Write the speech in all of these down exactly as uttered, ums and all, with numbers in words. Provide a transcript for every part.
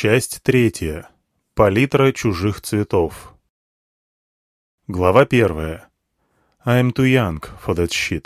Часть третья. Палитра чужих цветов. Глава первая. I'm too young for that shit.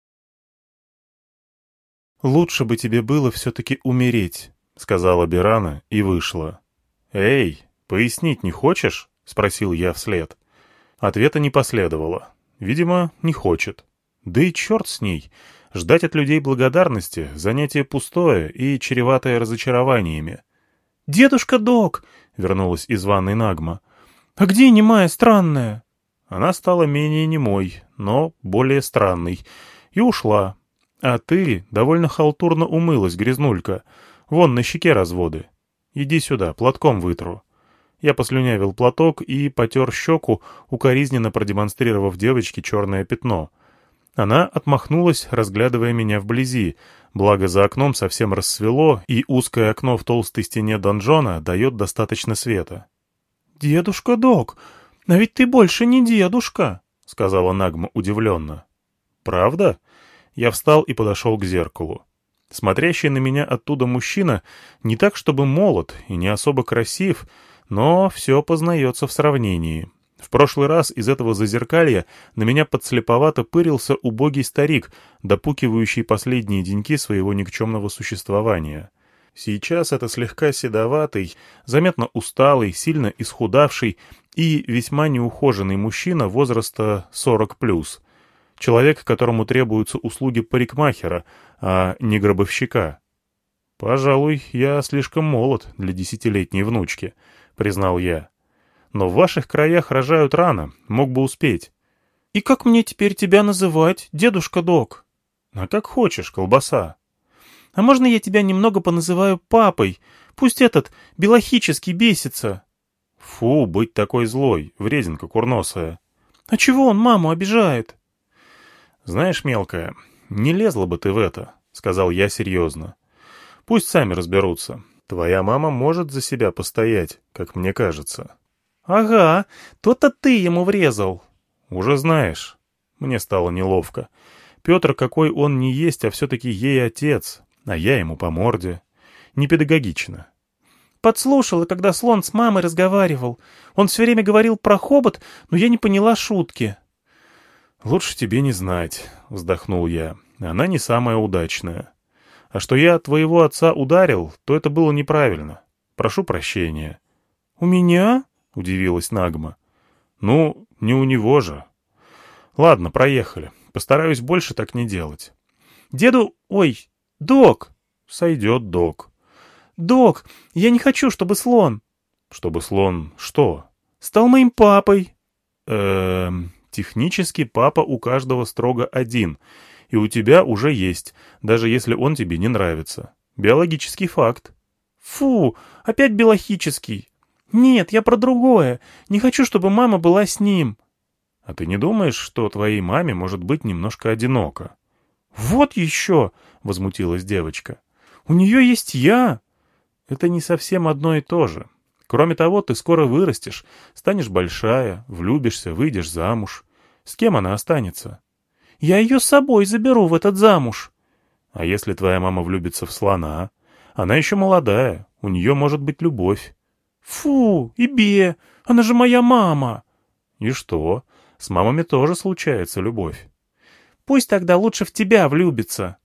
«Лучше бы тебе было все-таки умереть», — сказала Берана и вышла. «Эй, пояснить не хочешь?» — спросил я вслед. Ответа не последовало. Видимо, не хочет. Да и черт с ней. Ждать от людей благодарности — занятие пустое и чреватое разочарованиями. «Дедушка Док!» — вернулась из ванной Нагма. «А где немая странная?» Она стала менее немой, но более странной, и ушла. А ты довольно халтурно умылась, грязнулька. Вон на щеке разводы. Иди сюда, платком вытру. Я послюнявил платок и потер щеку, укоризненно продемонстрировав девочке черное пятно. Она отмахнулась, разглядывая меня вблизи, благо за окном совсем рассвело, и узкое окно в толстой стене донжона дает достаточно света. «Дедушка Док, а ведь ты больше не дедушка», — сказала Нагма удивленно. «Правда?» Я встал и подошел к зеркалу. Смотрящий на меня оттуда мужчина не так чтобы молод и не особо красив, но все познается в сравнении. В прошлый раз из этого зазеркалья на меня подслеповато пырился убогий старик, допукивающий последние деньки своего никчемного существования. Сейчас это слегка седоватый, заметно усталый, сильно исхудавший и весьма неухоженный мужчина возраста сорок плюс. Человек, которому требуются услуги парикмахера, а не гробовщика. «Пожалуй, я слишком молод для десятилетней внучки», — признал я. «Но в ваших краях рожают рано, мог бы успеть». «И как мне теперь тебя называть, дедушка Док?» «А как хочешь, колбаса». «А можно я тебя немного поназываю папой? Пусть этот белохический бесится». «Фу, быть такой злой, врединка курносая». «А чего он маму обижает?» «Знаешь, мелкая, не лезла бы ты в это», — сказал я серьезно. «Пусть сами разберутся. Твоя мама может за себя постоять, как мне кажется». «Ага, то-то ты ему врезал». «Уже знаешь». Мне стало неловко. Петр какой он ни есть, а все-таки ей отец, а я ему по морде. Непедагогично. «Подслушала, когда слон с мамой разговаривал. Он все время говорил про хобот, но я не поняла шутки». «Лучше тебе не знать», — вздохнул я. «Она не самая удачная. А что я твоего отца ударил, то это было неправильно. Прошу прощения». «У меня?» — удивилась Нагма. «Ну, не у него же». «Ладно, проехали. Постараюсь больше так не делать». «Деду... Ой, Док!» «Сойдет, Док». «Док, я не хочу, чтобы слон...» «Чтобы слон что?» «Стал моим папой». «Эм...» Технически папа у каждого строго один, и у тебя уже есть, даже если он тебе не нравится. Биологический факт. Фу, опять биологический. Нет, я про другое. Не хочу, чтобы мама была с ним. А ты не думаешь, что твоей маме может быть немножко одиноко? Вот еще, возмутилась девочка. У нее есть я. Это не совсем одно и то же. Кроме того, ты скоро вырастешь, станешь большая, влюбишься, выйдешь замуж. С кем она останется? Я ее с собой заберу в этот замуж. А если твоя мама влюбится в слона? Она еще молодая, у нее может быть любовь. Фу, Ибе, она же моя мама. И что? С мамами тоже случается любовь. Пусть тогда лучше в тебя влюбится.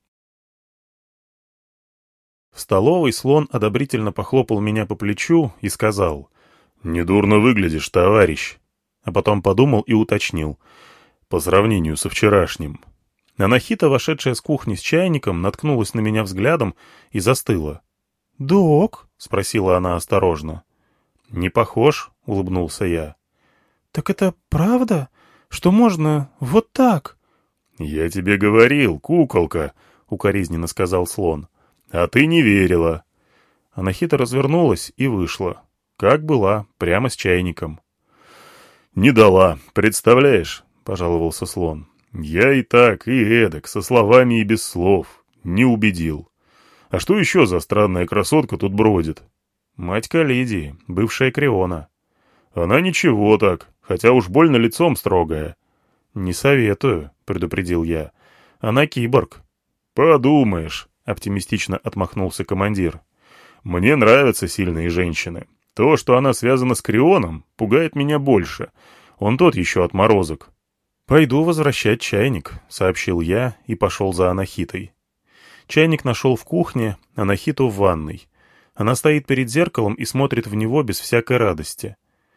В столовой слон одобрительно похлопал меня по плечу и сказал: «Недурно выглядишь, товарищ». А потом подумал и уточнил: «По сравнению со вчерашним». Анахита, вошедшая с кухни с чайником, наткнулась на меня взглядом и застыла. «Док?» — спросила она осторожно. «Не похож?» — улыбнулся я. «Так это правда, что можно вот так?» «Я тебе говорил, куколка», — укоризненно сказал слон. «А ты не верила». Анахита развернулась и вышла. Как была, прямо с чайником. «Не дала, представляешь?» — пожаловался слон. «Я и так, и эдак, со словами и без слов. Не убедил. А что еще за странная красотка тут бродит?» «Мать Калидии, бывшая Криона». «Она ничего так, хотя уж больно лицом строгая». «Не советую», — предупредил я. «Она киборг». «Подумаешь», — оптимистично отмахнулся командир. Мне нравятся сильные женщины. То, что она связана с Крионом, пугает меня больше. Он тот еще отморозок. «Пойду возвращать чайник», — сообщил я и пошел за Анахитой. Чайник нашел в кухне, Анахиту в ванной. Она стоит перед зеркалом и смотрит в него без всякой радости.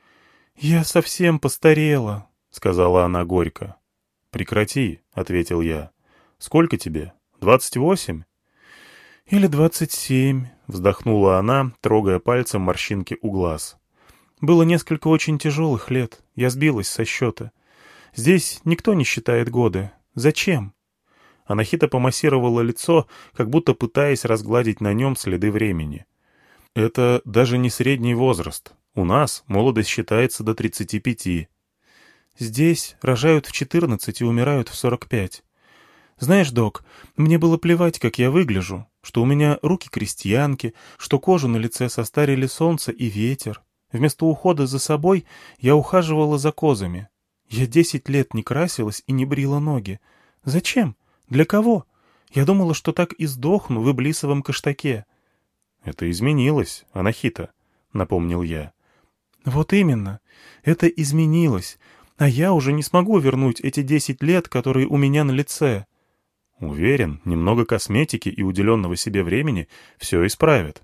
«Я совсем постарела», — сказала она горько. «Прекрати», — ответил я. «Сколько тебе? Двадцать восемь?» «Или двадцать семь», — вздохнула она, трогая пальцем морщинки у глаз. «Было несколько очень тяжелых лет. Я сбилась со счета. Здесь никто не считает годы. Зачем?» Анахита помассировала лицо, как будто пытаясь разгладить на нем следы времени. «Это даже не средний возраст. У нас молодость считается до тридцати пяти. Здесь рожают в четырнадцать и умирают в сорок пять. Знаешь, док, мне было плевать, как я выгляжу, что у меня руки крестьянки, что кожу на лице состарили солнце и ветер. Вместо ухода за собой я ухаживала за козами. Я десять лет не красилась и не брила ноги. Зачем? Для кого? Я думала, что так и сдохну в иблисовом каштаке». «Это изменилось, Анахита», — напомнил я. «Вот именно. Это изменилось. А я уже не смогу вернуть эти десять лет, которые у меня на лице». «Уверен, немного косметики и уделенного себе времени все исправит».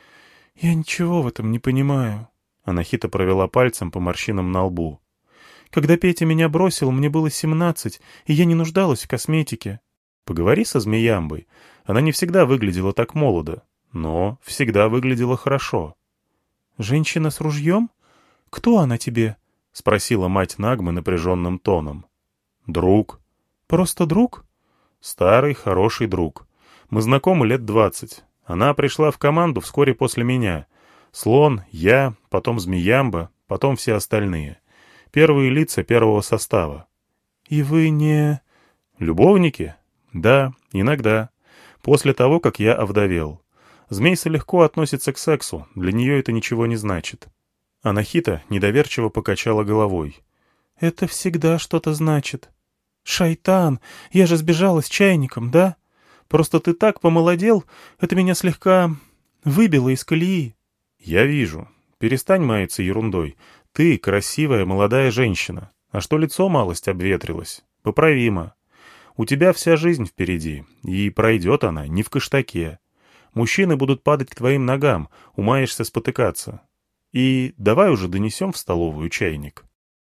«Я ничего в этом не понимаю», — Анахита провела пальцем по морщинам на лбу. «Когда Петя меня бросил, мне было семнадцать, и я не нуждалась в косметике». «Поговори со Змеямбой. Она не всегда выглядела так молодо, но всегда выглядела хорошо». «Женщина с ружьем? Кто она тебе?» — спросила мать Нагмы напряженным тоном. «Друг». «Просто друг?» «Старый, хороший друг. Мы знакомы лет двадцать. Она пришла в команду вскоре после меня. Слон, я, потом Змеямба, потом все остальные. Первые лица первого состава». «И вы не...» «Любовники? Да, иногда. После того, как я овдовел. Змейса легко относится к сексу, для нее это ничего не значит». Анахита недоверчиво покачала головой. «Это всегда что-то значит. Шайтан, я же сбежала с чайником, да? Просто ты так помолодел, это меня слегка выбило из колеи». «Я вижу. Перестань маяться ерундой. Ты красивая молодая женщина. А что лицо малость обветрилось? Поправимо. У тебя вся жизнь впереди, и пройдет она не в каштаке. Мужчины будут падать к твоим ногам, умаешься спотыкаться. И давай уже донесем в столовую чайник».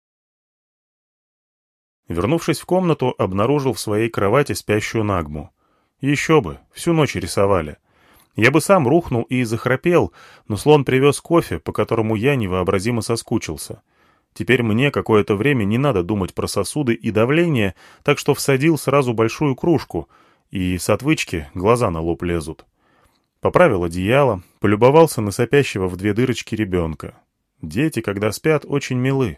Вернувшись в комнату, обнаружил в своей кровати спящую Нагму. Еще бы, всю ночь рисовали. Я бы сам рухнул и захрапел, но слон привез кофе, по которому я невообразимо соскучился. Теперь мне какое-то время не надо думать про сосуды и давление, так что всадил сразу большую кружку, и с отвычки глаза на лоб лезут. Поправил одеяло, полюбовался на сопящего в две дырочки ребенка. Дети, когда спят, очень милы.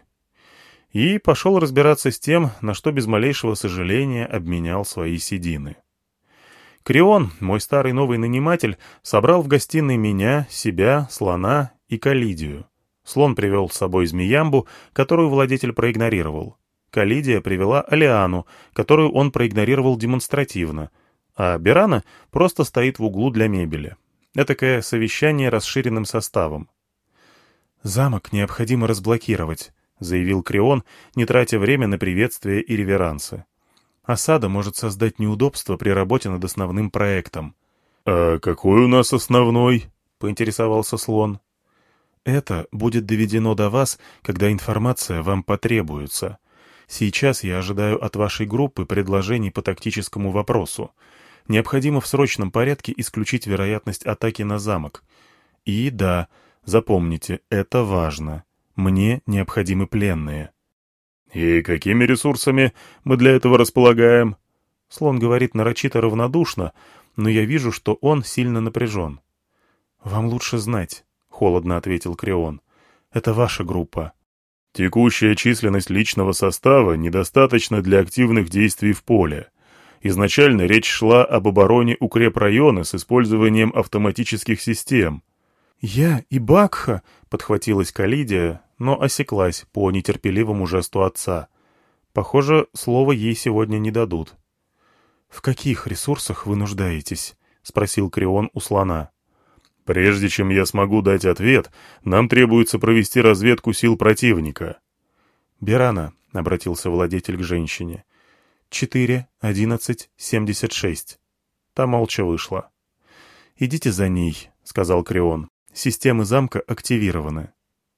И пошел разбираться с тем, на что без малейшего сожаления обменял свои седины. Крион, мой старый новый наниматель, собрал в гостиной меня, себя, слона и Калидию. Слон привел с собой Змеямбу, которую владетель проигнорировал. Калидия привела Алиану, которую он проигнорировал демонстративно, а Берана просто стоит в углу для мебели. Этакое совещание расширенным составом. «Замок необходимо разблокировать», — заявил Крион, не тратя время на приветствия и реверансы. «Осада может создать неудобства при работе над основным проектом». «А какой у нас основной?» — поинтересовался слон. «Это будет доведено до вас, когда информация вам потребуется. Сейчас я ожидаю от вашей группы предложений по тактическому вопросу. Необходимо в срочном порядке исключить вероятность атаки на замок. И да, запомните, это важно. Мне необходимы пленные». «И какими ресурсами мы для этого располагаем?» Слон говорит нарочито равнодушно, но я вижу, что он сильно напряжен. «Вам лучше знать», — холодно ответил Крион. «Это ваша группа». «Текущая численность личного состава недостаточна для активных действий в поле. Изначально речь шла об обороне укрепрайона с использованием автоматических систем». «Я и Бакха», — подхватилась Калидия, но осеклась по нетерпеливому жесту отца. Похоже, слова ей сегодня не дадут. «В каких ресурсах вы нуждаетесь?» — спросил Крион у слона. Прежде чем я смогу дать ответ, нам требуется провести разведку сил противника». «Бирана», — обратился владетель к женщине. «Четыре, одиннадцать, семьдесят шесть». Та молча вышла. «Идите за ней», — сказал Крион. «Системы замка активированы».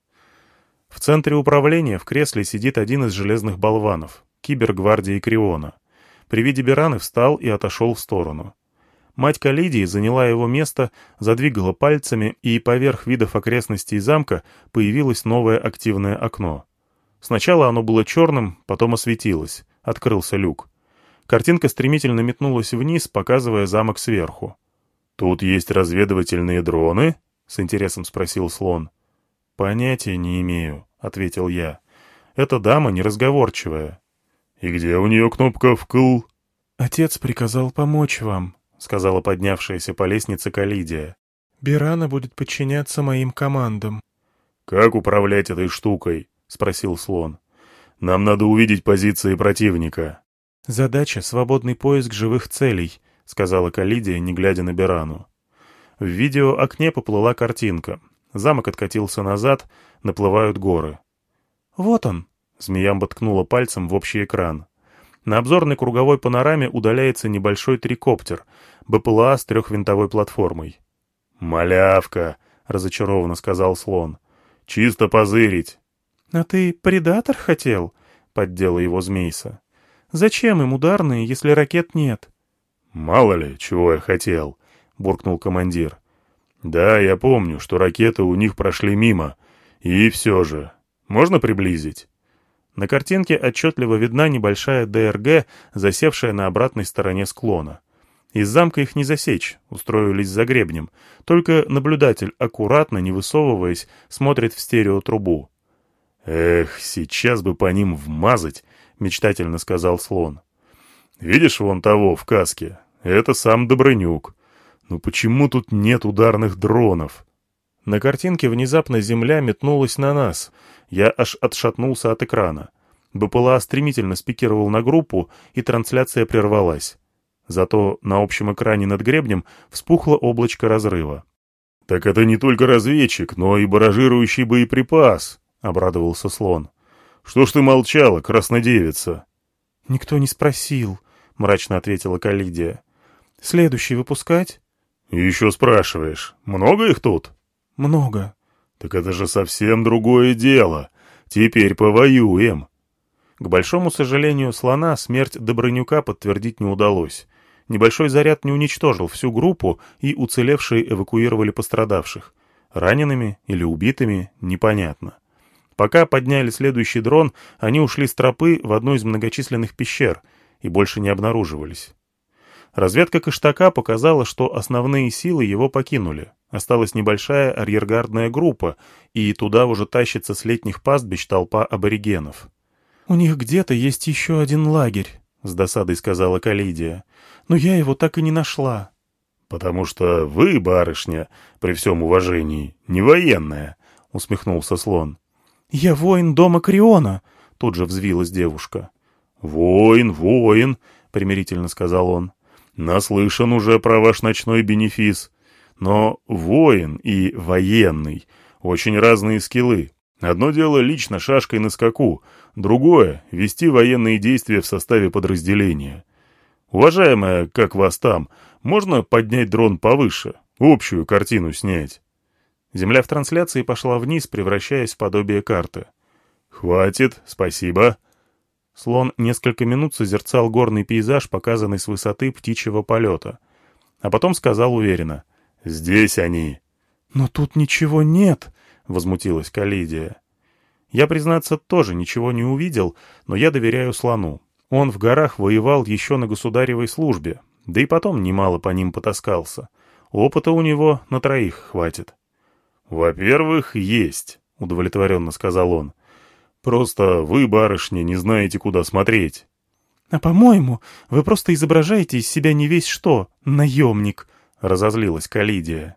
В центре управления в кресле сидит один из железных болванов, кибергвардии Криона. При виде Бираны встал и отошел в сторону. Мать Калидии заняла его место, задвигала пальцами, и поверх видов окрестностей замка появилось новое активное окно. Сначала оно было черным, потом осветилось, открылся люк. Картинка стремительно метнулась вниз, показывая замок сверху. «Тут есть разведывательные дроны?» — с интересом спросил слон. «Понятия не имею», — ответил я. «Эта дама неразговорчивая». «И где у нее кнопка «вкл»?» «Отец приказал помочь вам», — сказала поднявшаяся по лестнице Калидия. «Бирана будет подчиняться моим командам». «Как управлять этой штукой?» — спросил слон. «Нам надо увидеть позиции противника». «Задача — свободный поиск живых целей», — сказала Калидия, не глядя на Бирану. В видеоокне поплыла картинка. Замок откатился назад, наплывают горы. «Вот он!» — Змеямба ткнула пальцем в общий экран. На обзорной круговой панораме удаляется небольшой трикоптер, БПЛА с трехвинтовой платформой. «Малявка!» — разочарованно сказал слон. «Чисто позырить!» «А ты предатор хотел?» — поддела его Змейса. «Зачем им ударные, если ракет нет?» «Мало ли, чего я хотел», — буркнул командир. «Да, я помню, что ракеты у них прошли мимо. И все же. Можно приблизить?» На картинке отчетливо видна небольшая ДРГ, засевшая на обратной стороне склона. Из замка их не засечь, устроились за гребнем. Только наблюдатель, аккуратно, не высовываясь, смотрит в стереотрубу. «Эх, сейчас бы по ним вмазать», — мечтательно сказал слон. «Видишь вон того в каске? Это сам Добрынюк. Ну почему тут нет ударных дронов?» На картинке внезапно земля метнулась на нас. Я аж отшатнулся от экрана. БПЛА стремительно спикировал на группу, и трансляция прервалась. Зато на общем экране над гребнем вспухло облачко разрыва. «Так это не только разведчик, но и баражирующий боеприпас», — обрадовался слон. «Что ж ты молчала, краснодевица?» «Никто не спросил», — мрачно ответила Калидия. «Следующий выпускать?» «Еще спрашиваешь. Много их тут?» «Много». «Так это же совсем другое дело. Теперь повоюем». К большому сожалению слона смерть Добрынюка подтвердить не удалось. Небольшой заряд не уничтожил всю группу, и уцелевшие эвакуировали пострадавших. Ранеными или убитыми — непонятно. Пока подняли следующий дрон, они ушли с тропы в одну из многочисленных пещер и больше не обнаруживались. Разведка Кыштака показала, что основные силы его покинули. Осталась небольшая арьергардная группа, и туда уже тащится с летних пастбищ толпа аборигенов. «У них где-то есть еще один лагерь», — с досадой сказала Калидия. «Но я его так и не нашла». «Потому что вы, барышня, при всем уважении, не военная», — усмехнулся слон. «Я воин дома Криона», — тут же взвилась девушка. «Воин, воин», — примирительно сказал он. «Наслышан уже про ваш ночной бенефис. Но воин и военный — очень разные скиллы. Одно дело лично шашкой на скаку, другое — вести военные действия в составе подразделения. Уважаемая, как вас там, можно поднять дрон повыше, общую картину снять?» Земля в трансляции пошла вниз, превращаясь в подобие карты. «Хватит, спасибо». Слон несколько минут созерцал горный пейзаж, показанный с высоты птичьего полета. А потом сказал уверенно: «Здесь они». «Но тут ничего нет», — возмутилась Калидия. Я, признаться, тоже ничего не увидел, но я доверяю слону. Он в горах воевал еще на государевой службе, да и потом немало по ним потаскался. Опыта у него на троих хватит. «Во-первых, есть», — удовлетворенно сказал он. «Просто вы, барышня, не знаете, куда смотреть». «А по-моему, вы просто изображаете из себя не весь что, наемник», — разозлилась Калидия.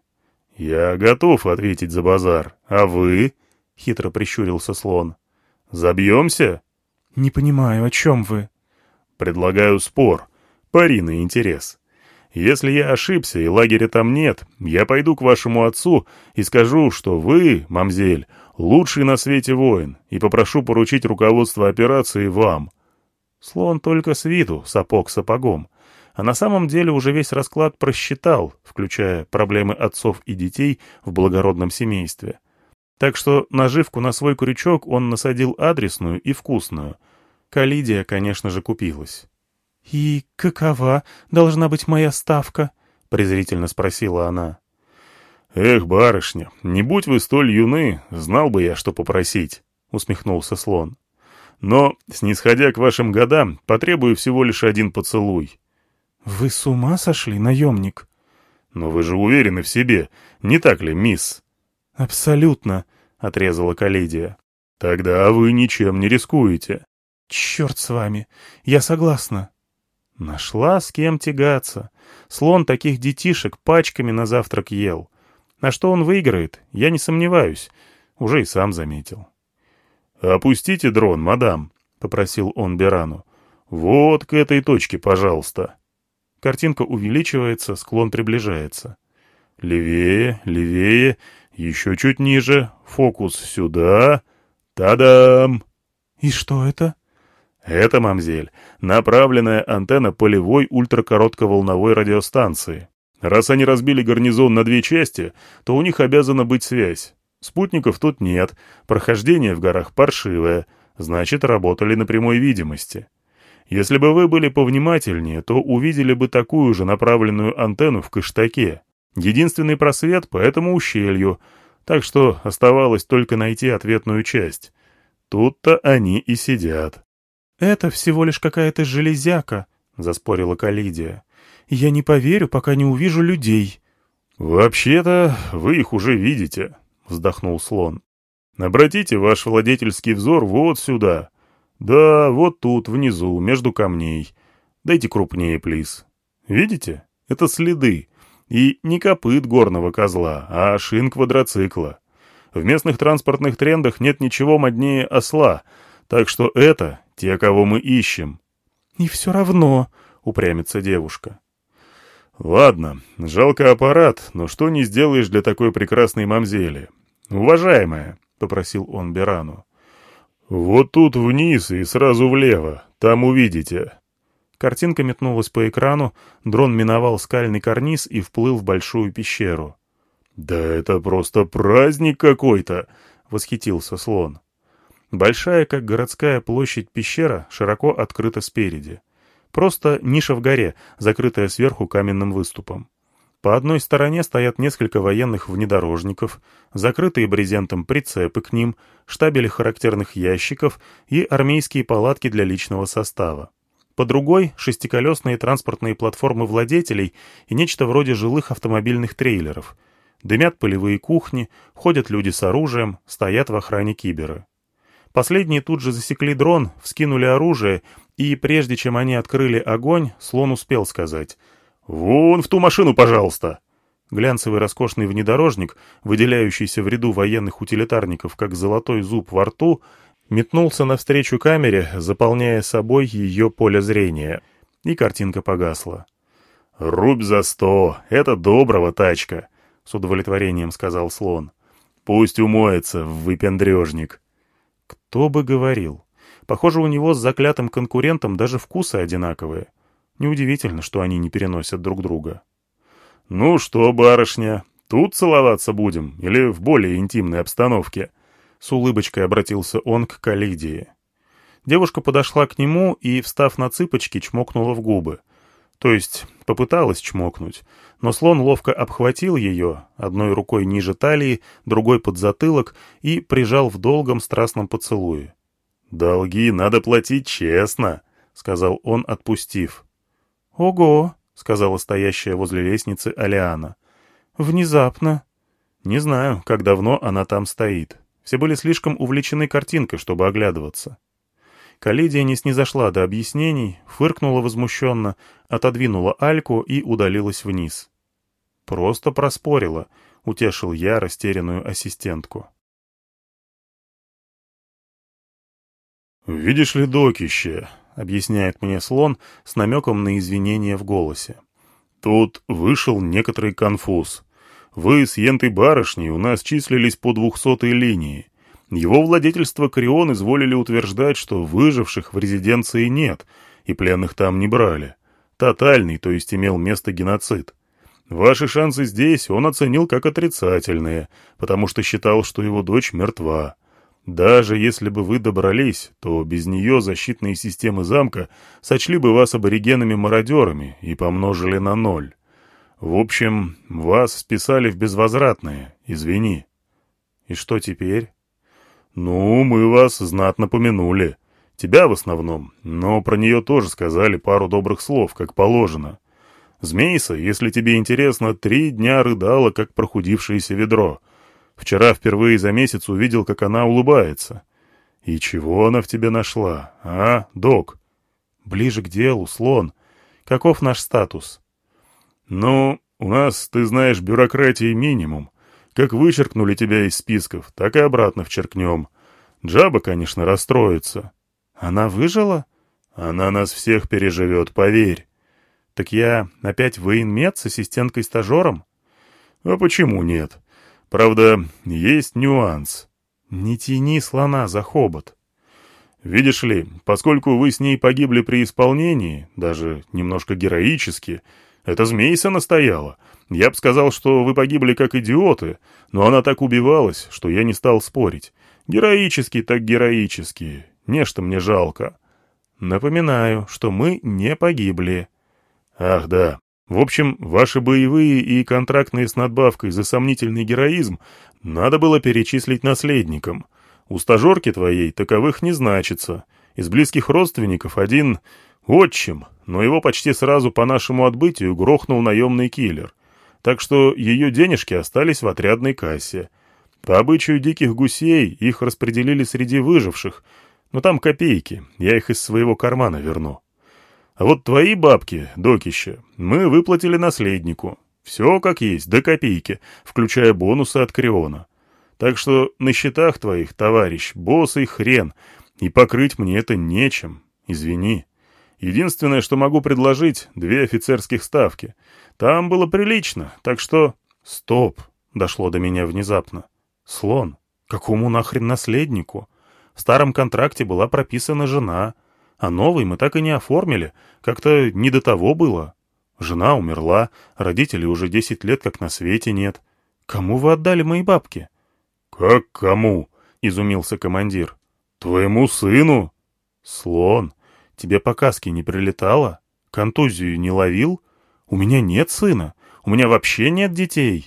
«Я готов ответить за базар. А вы?» — хитро прищурился слон. «Забьемся?» «Не понимаю, о чем вы?» «Предлагаю спор. Пари на интерес. Если я ошибся и лагеря там нет, я пойду к вашему отцу и скажу, что вы, мамзель, лучший на свете воин, и попрошу поручить руководство операции вам». Слон только с виду сапог сапогом, а на самом деле уже весь расклад просчитал, включая проблемы отцов и детей в благородном семействе. Так что наживку на свой крючок он насадил адресную и вкусную. Калидия, конечно же, купилась. «И какова должна быть моя ставка?» — презрительно спросила она. «Эх, барышня, не будь вы столь юны, знал бы я, что попросить», — усмехнулся слон. «Но, снисходя к вашим годам, потребую всего лишь один поцелуй». «Вы с ума сошли, наемник?» «Но вы же уверены в себе, не так ли, мисс?» «Абсолютно», — отрезала Калидия. «Тогда вы ничем не рискуете». «Черт с вами, я согласна». Нашла с кем тягаться. Слон таких детишек пачками на завтрак ел. А что он выиграет, я не сомневаюсь. Уже и сам заметил. «Опустите дрон, мадам», — попросил он Берану. «Вот к этой точке, пожалуйста». Картинка увеличивается, склон приближается. «Левее, левее, еще чуть ниже, фокус сюда. Та-дам!» «И что это?» «Это, мамзель, направленная антенна полевой ультракоротковолновой радиостанции. Раз они разбили гарнизон на две части, то у них обязана быть связь. Спутников тут нет, прохождение в горах паршивое, значит, работали на прямой видимости. Если бы вы были повнимательнее, то увидели бы такую же направленную антенну в Кыштаке. Единственный просвет по этому ущелью, так что оставалось только найти ответную часть. Тут-то они и сидят». «Это всего лишь какая-то железяка», — заспорила Калидия. «Я не поверю, пока не увижу людей». «Вообще-то вы их уже видите», — вздохнул слон. «Обратите ваш владетельский взор вот сюда. Да, вот тут, внизу, между камней. Дайте крупнее, плиз. Видите? Это следы. И не копыт горного козла, а шин квадроцикла. В местных транспортных трендах нет ничего моднее осла, так что это те, кого мы ищем». «И все равно», — упрямится девушка. «Ладно, жалко аппарат, но что не сделаешь для такой прекрасной мамзели. Уважаемая», — попросил он Берану. «Вот тут вниз и сразу влево, там увидите». Картинка метнулась по экрану, дрон миновал скальный карниз и вплыл в большую пещеру. «Да это просто праздник какой-то!» — восхитился слон. Большая, как городская площадь, пещера широко открыта спереди. Просто ниша в горе, закрытая сверху каменным выступом. По одной стороне стоят несколько военных внедорожников, закрытые брезентом прицепы к ним, штабели характерных ящиков и армейские палатки для личного состава. По другой — шестиколесные транспортные платформы владетелей и нечто вроде жилых автомобильных трейлеров. Дымят полевые кухни, ходят люди с оружием, стоят в охране киберы. Последние тут же засекли дрон, вскинули оружие, и прежде чем они открыли огонь, слон успел сказать: «Вон в ту машину, пожалуйста!» Глянцевый роскошный внедорожник, выделяющийся в ряду военных утилитарников как золотой зуб во рту, метнулся навстречу камере, заполняя собой ее поле зрения, и картинка погасла. «Рубь за сто! Это доброго тачка!» — с удовлетворением сказал слон. «Пусть умоется, выпендрежник!» Кто бы говорил. Похоже, у него с заклятым конкурентом даже вкусы одинаковые. Неудивительно, что они не переносят друг друга. «Ну что, барышня, тут целоваться будем или в более интимной обстановке?» С улыбочкой обратился он к Калидии. Девушка подошла к нему и, встав на цыпочки, чмокнула в губы. То есть попыталась чмокнуть, но слон ловко обхватил ее, одной рукой ниже талии, другой под затылок, и прижал в долгом страстном поцелуе. «Долги надо платить честно», — сказал он, отпустив. «Ого», — сказала стоящая возле лестницы Алиана. «Внезапно». Не знаю, как давно она там стоит. Все были слишком увлечены картинкой, чтобы оглядываться. Калидия не снизошла до объяснений, фыркнула возмущенно, отодвинула Альку и удалилась вниз. «Просто проспорила», — утешил я растерянную ассистентку. «Видишь ли, докище», — объясняет мне слон с намеком на извинение в голосе. Тут вышел некоторый конфуз. Вы с ентой барышней у нас числились по двухсотой линии. Его владетельство Крион изволили утверждать, что выживших в резиденции нет, и пленных там не брали. Тотальный, то есть имел место геноцид. Ваши шансы здесь он оценил как отрицательные, потому что считал, что его дочь мертва. Даже если бы вы добрались, то без нее защитные системы замка сочли бы вас аборигенами-мародерами и помножили на ноль. В общем, вас списали в безвозвратное, извини. И что теперь? Ну, мы вас знатно помянули. Тебя в основном, но про нее тоже сказали пару добрых слов, как положено. Змейса, если тебе интересно, три дня рыдала, как прохудившееся ведро. Вчера впервые за месяц увидел, как она улыбается. И чего она в тебе нашла, а, док? Ближе к делу, слон. Каков наш статус? Ну, у нас, ты знаешь, бюрократии минимум. Как вычеркнули тебя из списков, так и обратно вчеркнем. Джаба, конечно, расстроится. Она выжила? Она нас всех переживет, поверь. Так я опять военмед с ассистенткой-стажером? А почему нет? Правда, есть нюанс. Не тяни слона за хобот. Видишь ли, поскольку вы с ней погибли при исполнении, даже немножко героически, это Змейса настояла. Я бы сказал, что вы погибли как идиоты, но она так убивалась, что я не стал спорить. Героически так героически. Нечто мне жалко. Напоминаю, что мы не погибли. Ах да. В общем, ваши боевые и контрактные с надбавкой за сомнительный героизм надо было перечислить наследникам. У стажерки твоей таковых не значится. Из близких родственников один отчим, но его почти сразу по нашему отбытию грохнул наемный киллер. Так что ее денежки остались в отрядной кассе. По обычаю диких гусей их распределили среди выживших, но там копейки, я их из своего кармана верну. А вот твои бабки, докища, мы выплатили наследнику. Все как есть, до копейки, включая бонусы от Криона. Так что на счетах твоих, товарищ, босый хрен, и покрыть мне это нечем, извини. Единственное, что могу предложить, две офицерских ставки. Там было прилично, так что... Стоп, дошло до меня внезапно. Слон, какому нахрен наследнику? В старом контракте была прописана жена, а новый мы так и не оформили, как-то не до того было. Жена умерла, родителей уже десять лет как на свете нет. Кому вы отдали мои бабки? Как кому? Изумился командир. Твоему сыну? Слон, тебе по каске не прилетало? Контузию не ловил? У меня нет сына, у меня вообще нет детей.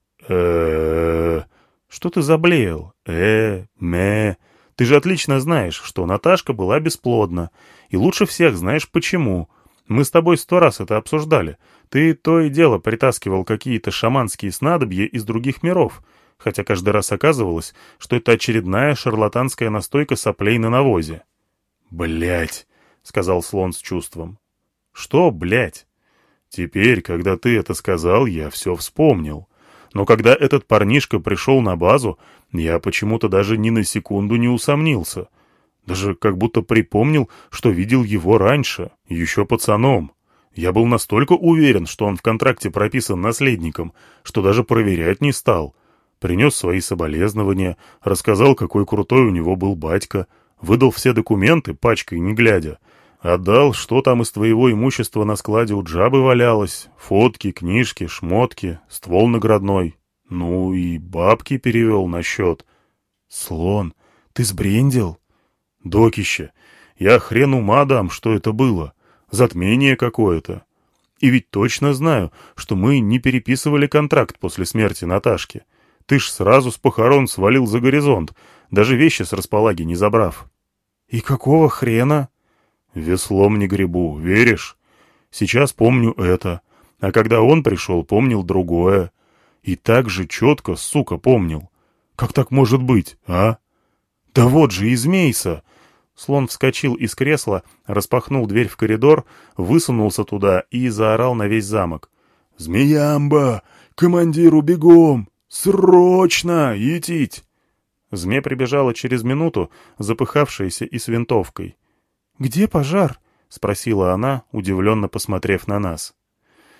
э Что ты заблеял? Э-мэ... Ты же отлично знаешь, что Наташка была бесплодна. И лучше всех знаешь почему. Мы с тобой сто раз это обсуждали. Ты то и дело притаскивал какие-то шаманские снадобья из других миров, хотя каждый раз оказывалось, что это очередная шарлатанская настойка соплей на навозе. «Блядь!» — сказал слон с чувством. «Что, блядь?» «Теперь, когда ты это сказал, я все вспомнил. Но когда этот парнишка пришел на базу, я почему-то даже ни на секунду не усомнился. Даже как будто припомнил, что видел его раньше, еще пацаном. Я был настолько уверен, что он в контракте прописан наследником, что даже проверять не стал. Принес свои соболезнования, рассказал, какой крутой у него был батька, выдал все документы, пачкой не глядя. Отдал, что там из твоего имущества на складе у Джабы валялось, фотки, книжки, шмотки, ствол наградной. Ну и бабки перевел на счет. Слон, ты сбрендил? Докище, я хрен ума дам, что это было. Затмение какое-то. И ведь точно знаю, что мы не переписывали контракт после смерти Наташки. Ты ж сразу с похорон свалил за горизонт, даже вещи с располаги не забрав. И какого хрена? Веслом не гребу, веришь? Сейчас помню это, а когда он пришел, помнил другое. И так же четко, сука, помнил. Как так может быть, а? Да вот же из Мейса! Слон вскочил из кресла, распахнул дверь в коридор, высунулся туда и заорал на весь замок. «Змеямба! Командиру бегом! Срочно! Етить!» Зме прибежала через минуту, запыхавшаяся и с винтовкой. «Где пожар?» — спросила она, удивленно посмотрев на нас.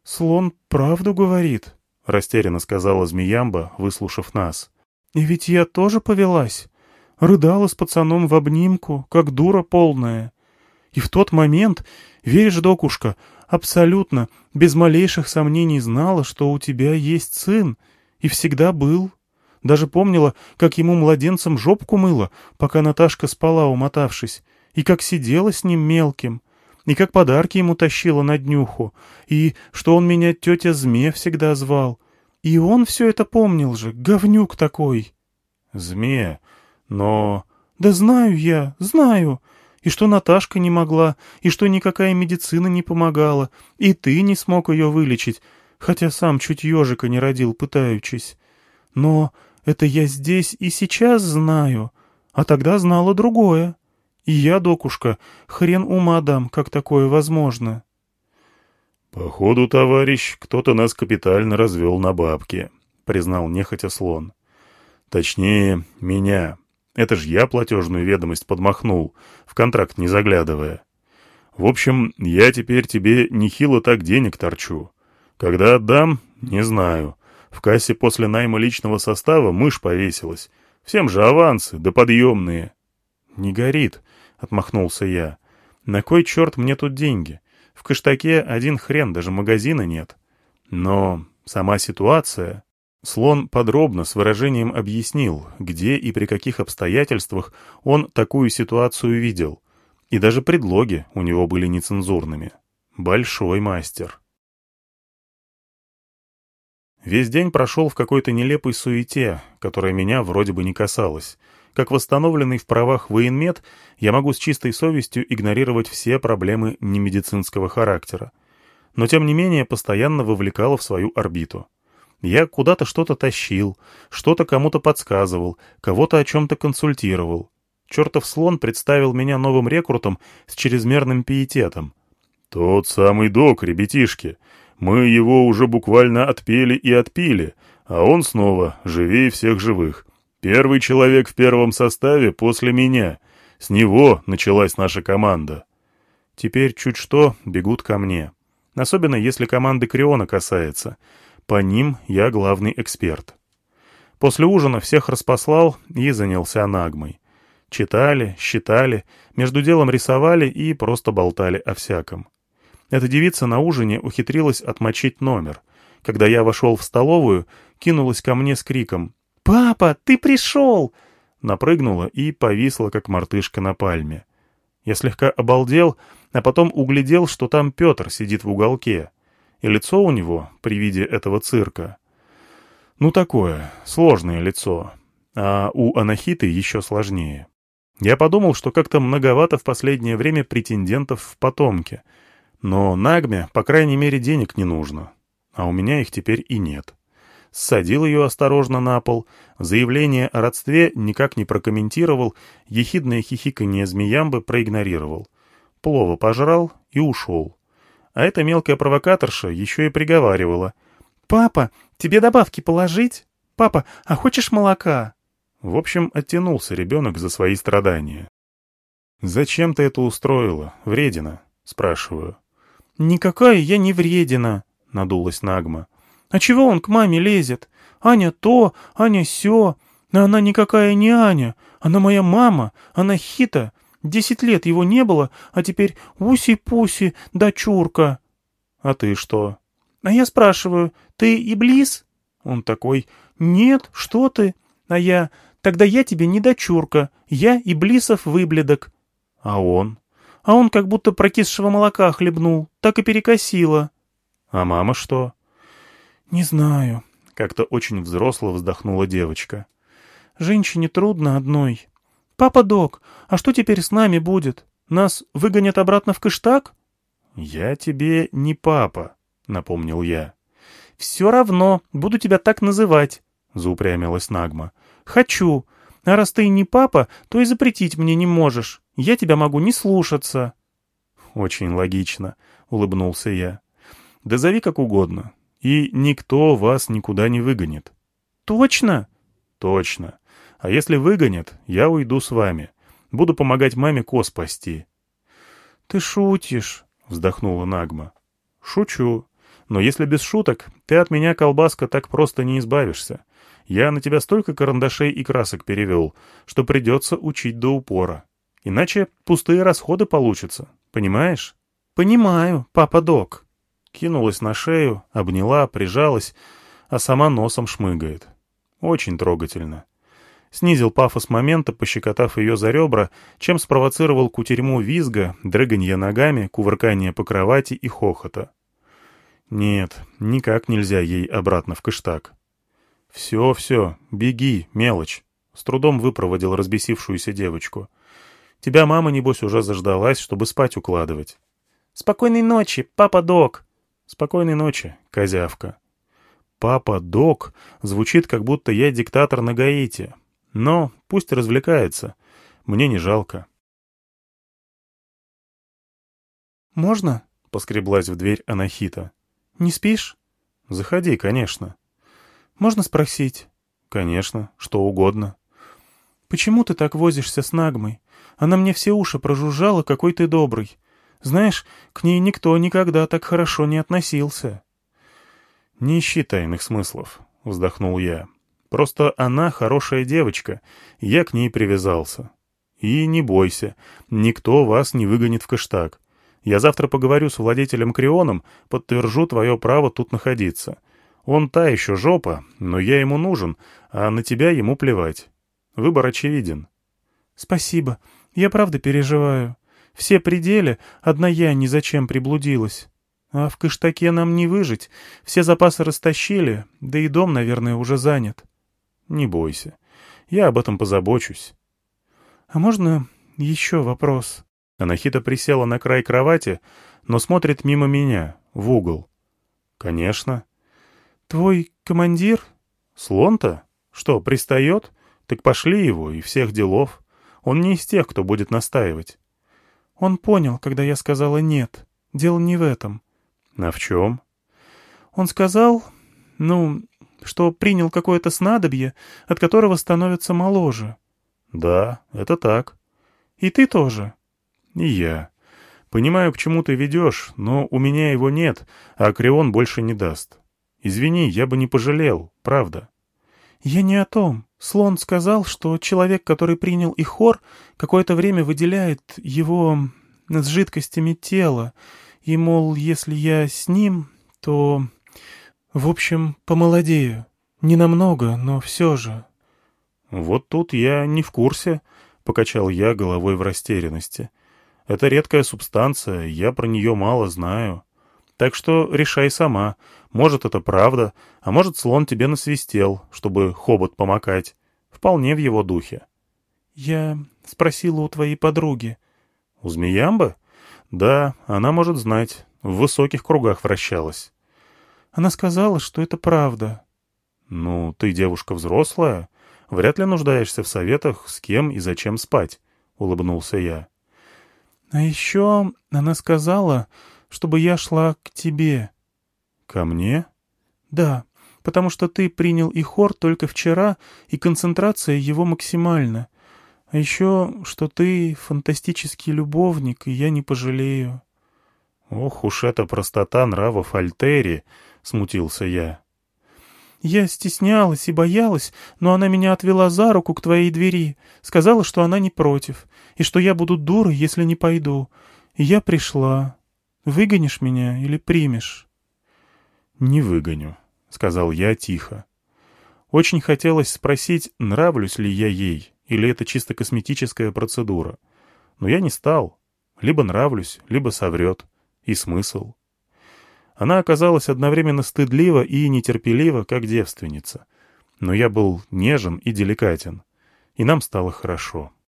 «Слон правду говорит», — растерянно сказала Змеямба, выслушав нас. «И ведь я тоже повелась. Рыдала с пацаном в обнимку, как дура полная. И в тот момент, веришь, докушка, абсолютно, без малейших сомнений знала, что у тебя есть сын, и всегда был. Даже помнила, как ему младенцем жопку мыла, пока Наташка спала, умотавшись, и как сидела с ним мелким, и как подарки ему тащила на днюху, и что он меня тетя Зме всегда звал. И он все это помнил же, говнюк такой». «Зме, но...» «Да знаю я, знаю. И что Наташка не могла, и что никакая медицина не помогала, и ты не смог ее вылечить, хотя сам чуть ежика не родил, пытаючись. Но это я здесь и сейчас знаю, а тогда знала другое. И я, докушка, хрен ума дам, как такое возможно». «Походу, товарищ, кто-то нас капитально развел на бабки», — признал нехотя Слон. «Точнее, меня. Это ж я платежную ведомость подмахнул, в контракт не заглядывая. В общем, я теперь тебе нехило так денег торчу. Когда отдам, не знаю. В кассе после найма личного состава мышь повесилась. Всем же авансы, да подъемные». «Не горит», — отмахнулся я. «На кой черт мне тут деньги? В Кыштаке один хрен, даже магазина нет. Но сама ситуация...» Слон подробно, с выражением объяснил, где и при каких обстоятельствах он такую ситуацию видел. И даже предлоги у него были нецензурными. Большой мастер. Весь день прошел в какой-то нелепой суете, которая меня вроде бы не касалась. Как восстановленный в правах военмед, я могу с чистой совестью игнорировать все проблемы немедицинского характера. Но тем не менее постоянно вовлекала в свою орбиту. Я куда-то что-то тащил, что-то кому-то подсказывал, кого-то о чем-то консультировал. Чертов слон представил меня новым рекрутом с чрезмерным пиететом. «Тот самый док, ребятишки. Мы его уже буквально отпели и отпили, а он снова живее всех живых. Первый человек в первом составе после меня. С него началась наша команда». Теперь чуть что бегут ко мне. Особенно если команды Криона касается. По ним я главный эксперт. После ужина всех распослал и занялся Нагмой. Читали, считали, между делом рисовали и просто болтали о всяком. Эта девица на ужине ухитрилась отмочить номер. Когда я вошел в столовую, кинулась ко мне с криком: «Папа, ты пришел!» Напрыгнула и повисла, как мартышка на пальме. Я слегка обалдел, а потом углядел, что там Петр сидит в уголке. И лицо у него, при виде этого цирка, ну такое, сложное лицо, а у Анахиты еще сложнее. Я подумал, что как-то многовато в последнее время претендентов в потомке, но Нагме, по крайней мере, денег не нужно, а у меня их теперь и нет. Ссадил ее осторожно на пол, заявление о родстве никак не прокомментировал, ехидное хихиканье Змеямбы проигнорировал. Плова пожрал и ушел. А эта мелкая провокаторша еще и приговаривала: «Папа, тебе добавки положить? Папа, а хочешь молока?» В общем, оттянулся ребенок за свои страдания. «Зачем ты это устроила, вредина?» — спрашиваю. «Никакая я не вредина», — надулась Нагма. «А чего он к маме лезет? Аня то, Аня сё. А она никакая не Аня, она моя мама, она Хита. Десять лет его не было, а теперь уси-пуси, дочурка». «А ты что?» «А я спрашиваю, ты Иблис?» Он такой: «Нет, что ты?» А я: «Тогда я тебе не дочурка, я Иблисов выблядок». А он? А он как будто прокисшего молока хлебнул, так и перекосило. «А мама что?» «Не знаю», — как-то очень взросло вздохнула девочка. «Женщине трудно одной. Папа Док, а что теперь с нами будет? Нас выгонят обратно в Кыштак?» «Я тебе не папа», — напомнил я. «Все равно, буду тебя так называть», — заупрямилась Нагма. «Хочу. А раз ты не папа, то и запретить мне не можешь. Я тебя могу не слушаться». «Очень логично», — улыбнулся я. «Да зови как угодно. И никто вас никуда не выгонит». «Точно?» «Точно. А если выгонят, я уйду с вами. Буду помогать маме коз пасти». «Ты шутишь», — вздохнула Нагма. «Шучу. Но если без шуток, ты от меня, колбаска, так просто не избавишься. Я на тебя столько карандашей и красок перевел, что придется учить до упора. Иначе пустые расходы получатся, понимаешь? Понимаю, папа-док. Кинулась на шею, обняла, прижалась, а сама носом шмыгает. Очень трогательно. Снизил пафос момента, пощекотав ее за ребра, чем спровоцировал кутерьму визга, дрыганья ногами, кувыркания по кровати и хохота. Нет, никак нельзя ей обратно в кыштак. «Все, все, беги, мелочь», — с трудом выпроводил разбесившуюся девочку. «Тебя мама, небось, уже заждалась, чтобы спать укладывать». «Спокойной ночи, папа-док!» «Спокойной ночи, козявка». «Папа-док» звучит, как будто я диктатор на Гаити. Но пусть развлекается. Мне не жалко. «Можно?» — поскреблась в дверь Анахита. «Не спишь?» «Заходи, конечно». «Можно спросить?» «Конечно, что угодно». «Почему ты так возишься с Нагмой? Она мне все уши прожужжала, какой ты добрый. Знаешь, к ней никто никогда так хорошо не относился». «Не ищи тайных смыслов», — вздохнул я. «Просто она хорошая девочка, и я к ней привязался. И не бойся, никто вас не выгонит в кыштак. Я завтра поговорю с владетелем Крионом, подтвержу твое право тут находиться. Он та еще жопа, но я ему нужен, а на тебя ему плевать. Выбор очевиден». «Спасибо. Я правда переживаю. Все пределы, одна я ни зачем приблудилась. А в кыштаке нам не выжить. Все запасы растащили, да и дом, наверное, уже занят». «Не бойся. Я об этом позабочусь». «А можно еще вопрос?» Анахита присела на край кровати, но смотрит мимо меня, в угол. «Конечно». «Твой командир?» «Слон-то? Что, пристает? Так пошли его и всех делов. Он не из тех, кто будет настаивать». «Он понял, когда я сказала «нет». Дело не в этом». «А в чем?» «Он сказал, ну, что принял какое-то снадобье, от которого становится моложе». «Да, это так». «И ты тоже?» «И я. Понимаю, к чему ты ведешь, но у меня его нет, а Крион больше не даст. Извини, я бы не пожалел, правда». «Я не о том. Слон сказал, что человек, который принял Ихор, какое-то время выделяет его с жидкостями тела, и, мол, если я с ним, то, в общем, помолодею. Не намного, но все же». «Вот тут я не в курсе», — покачал я головой в растерянности. «Это редкая субстанция, я про нее мало знаю. Так что решай сама. Может, это правда, а может, слон тебе насвистел, чтобы хобот помакать. Вполне в его духе». «Я спросила у твоей подруги». «У Змеямбы? Да, она может знать. В высоких кругах вращалась». «Она сказала, что это правда». «Ну, ты девушка взрослая. Вряд ли нуждаешься в советах, с кем и зачем спать», — улыбнулся я. «А еще она сказала, чтобы я шла к тебе». «Ко мне?» «Да, потому что ты принял Ихор только вчера, и концентрация его максимальна. А еще, что ты фантастический любовник, и я не пожалею». «Ох уж эта простота нравов Альтери», — смутился я. «Я стеснялась и боялась, но она меня отвела за руку к твоей двери, сказала, что она не против, и что я буду дурой, если не пойду. И я пришла. Выгонишь меня или примешь?» «Не выгоню», — сказал я тихо. Очень хотелось спросить, нравлюсь ли я ей, или это чисто косметическая процедура. Но я не стал. Либо нравлюсь, либо соврет. И смысл. Она оказалась одновременно стыдлива и нетерпелива, как девственница. Но я был нежен и деликатен. И нам стало хорошо.